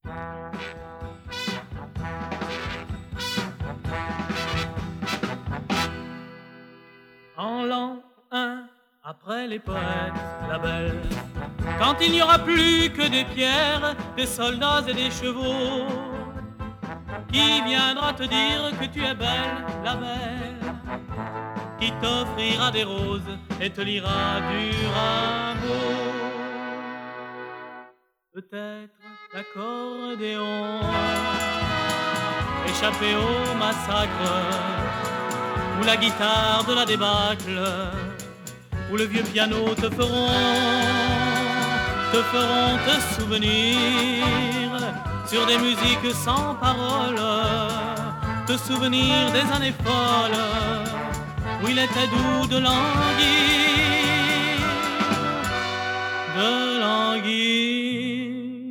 En l'an 1, après les poètes, la belle, quand il n'y aura plus que des pierres, des soldats et des chevaux, qui viendra te dire que tu es belle, la belle, qui t'offrira des roses et te lira du Rimbaud. Peut-être l'accordéon, échappé au massacre, ou la guitare de la débâcle, ou le vieux piano te feront te souvenir sur des musiques sans paroles, te souvenir des années folles où il était doux de languir, de languir.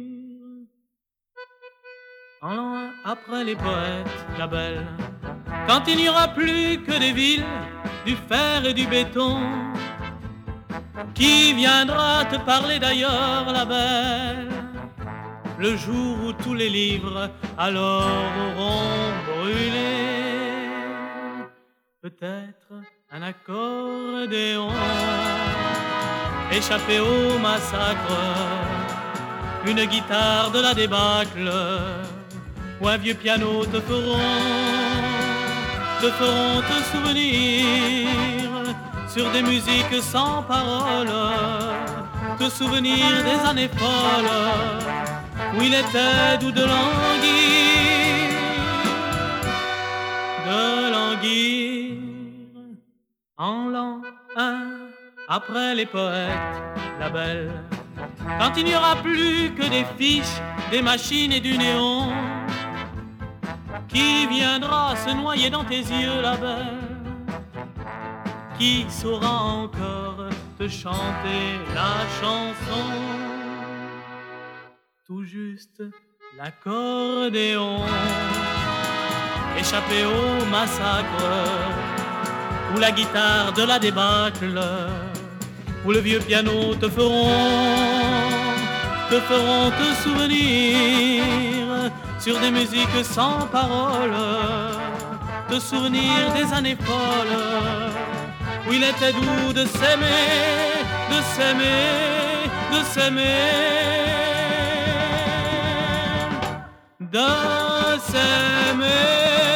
En l'an 1, après les poètes, la belle, quand il n'y aura plus que des villes, du fer et du béton, qui viendra te parler d'ailleurs, la belle, le jour où tous les livres alors auront brûlé? Peut-être un accordéon échappé au massacre, une guitare de la débâcle, ou un vieux piano te feront te souvenir sur des musiques sans paroles, te souvenir des années folles où il était doux de languir, de languir. En l'an 1, après les poètes, la belle, quand il n'y aura plus que des fiches, des machines et du néon, qui viendra se noyer dans tes yeux, la belle, qui saura encore te chanter la chanson, tout juste l'accordéon échappé au massacre, ou la guitare de la débâcle, ou le vieux piano te feront te souvenir sur des musiques sans paroles, te souvenir des années folles où il était doux de s'aimer, de s'aimer, de s'aimer, de s'aimer.